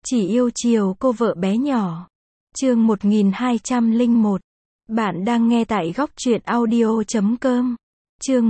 Chỉ yêu chiều cô vợ bé nhỏ. Chương 1201. Bạn đang nghe tại góc truyện audio.com. Chương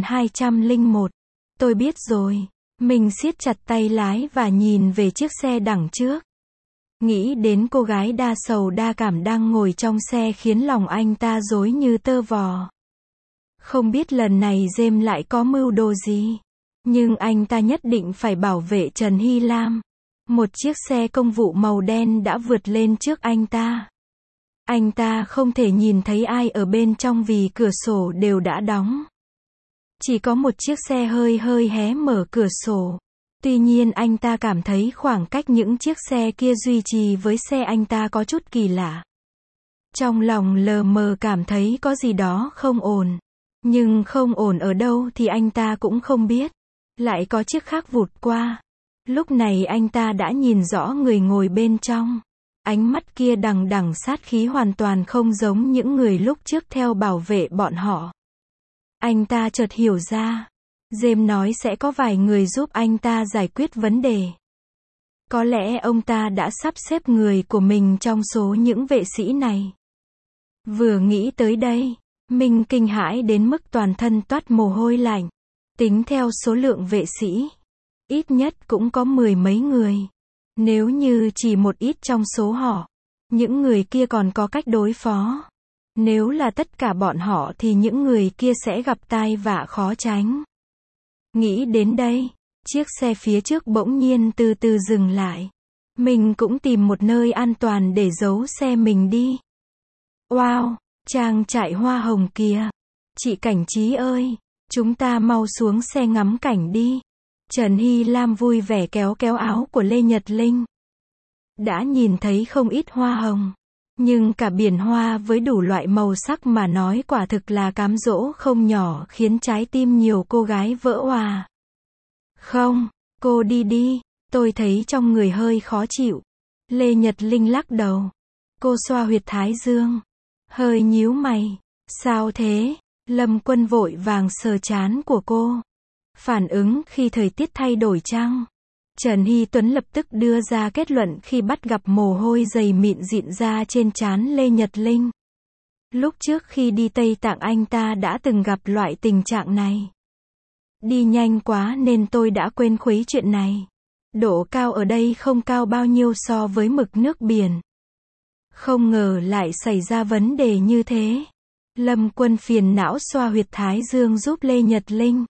1201. Tôi biết rồi. Mình siết chặt tay lái và nhìn về chiếc xe đằng trước. Nghĩ đến cô gái đa sầu đa cảm đang ngồi trong xe khiến lòng anh ta rối như tơ vò. Không biết lần này James lại có mưu đồ gì. Nhưng anh ta nhất định phải bảo vệ Trần Hy Lam. Một chiếc xe công vụ màu đen đã vượt lên trước anh ta. Anh ta không thể nhìn thấy ai ở bên trong vì cửa sổ đều đã đóng. Chỉ có một chiếc xe hơi hé mở cửa sổ. Tuy nhiên anh ta cảm thấy khoảng cách những chiếc xe kia duy trì với xe anh ta có chút kỳ lạ. Trong lòng lờ mờ cảm thấy có gì đó không ổn. Nhưng không ổn ở đâu thì anh ta cũng không biết. Lại có chiếc khác vụt qua. Lúc này anh ta đã nhìn rõ người ngồi bên trong. Ánh mắt kia đằng đằng sát khí hoàn toàn không giống những người lúc trước theo bảo vệ bọn họ. Anh ta chợt hiểu ra. James nói sẽ có vài người giúp anh ta giải quyết vấn đề. Có lẽ ông ta đã sắp xếp người của mình trong số những vệ sĩ này. Vừa nghĩ tới đây, mình kinh hãi đến mức toàn thân toát mồ hôi lạnh. Tính theo số lượng vệ sĩ, ít nhất cũng có 10 mấy người. Nếu như chỉ một ít trong số họ, những người kia còn có cách đối phó. Nếu là tất cả bọn họ thì những người kia sẽ gặp tai vạ khó tránh. Nghĩ đến đây, chiếc xe phía trước bỗng nhiên từ từ dừng lại. Mình cũng tìm một nơi an toàn để giấu xe mình đi. Wow, trang trại hoa hồng kìa. Chị Cảnh Trí ơi, chúng ta mau xuống xe ngắm cảnh đi. Trần Hy Lam vui vẻ kéo kéo áo của Lê Nhật Linh. Đã nhìn thấy không ít hoa hồng. Nhưng cả biển hoa với đủ loại màu sắc mà nói quả thực là cám dỗ không nhỏ khiến trái tim nhiều cô gái vỡ òa. Không, cô đi đi, tôi thấy trong người hơi khó chịu. Lê Nhật Linh lắc đầu. Cô xoa huyệt thái dương. Hơi nhíu mày. Sao thế? Lâm Quân vội vàng sờ trán của cô. Phản ứng khi thời tiết thay đổi chăng? Trần Hy Tuấn lập tức đưa ra kết luận khi bắt gặp mồ hôi dày mịn rịn ra trên trán Lê Nhật Linh. Lúc trước khi đi Tây Tạng anh ta đã từng gặp loại tình trạng này. Đi nhanh quá nên tôi đã quên khuấy chuyện này. Độ cao ở đây không cao bao nhiêu so với mực nước biển. Không ngờ lại xảy ra vấn đề như thế. Lâm Quân phiền não xoa huyệt thái dương giúp Lê Nhật Linh.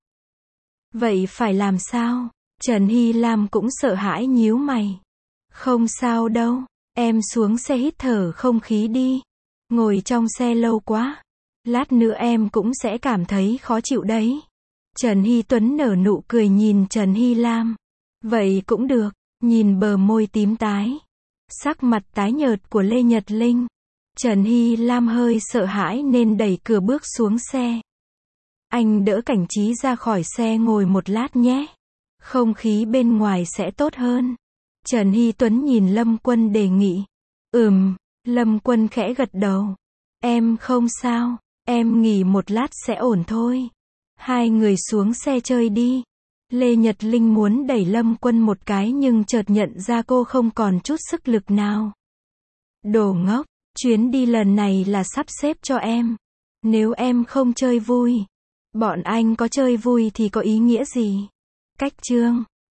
Vậy phải làm sao? Trần Hy Lam cũng sợ hãi nhíu mày. Không sao đâu, em xuống xe hít thở không khí đi. Ngồi trong xe lâu quá. Lát nữa em cũng sẽ cảm thấy khó chịu đấy. Trần Hy Tuấn nở nụ cười nhìn Trần Hy Lam. Vậy cũng được, nhìn bờ môi tím tái. Sắc mặt tái nhợt của Lê Nhật Linh. Trần Hy Lam hơi sợ hãi nên đẩy cửa bước xuống xe. Anh đỡ Cảnh Trí ra khỏi xe ngồi một lát nhé. Không khí bên ngoài sẽ tốt hơn. Trần Hy Tuấn nhìn Lâm Quân đề nghị. Lâm Quân khẽ gật đầu. Em không sao, em nghỉ một lát sẽ ổn thôi. Hai người xuống xe chơi đi. Lê Nhật Linh muốn đẩy Lâm Quân một cái nhưng chợt nhận ra cô không còn chút sức lực nào. Đồ ngốc, chuyến đi lần này là sắp xếp cho em. Nếu em không chơi vui, bọn anh có chơi vui thì có ý nghĩa gì? Cách chương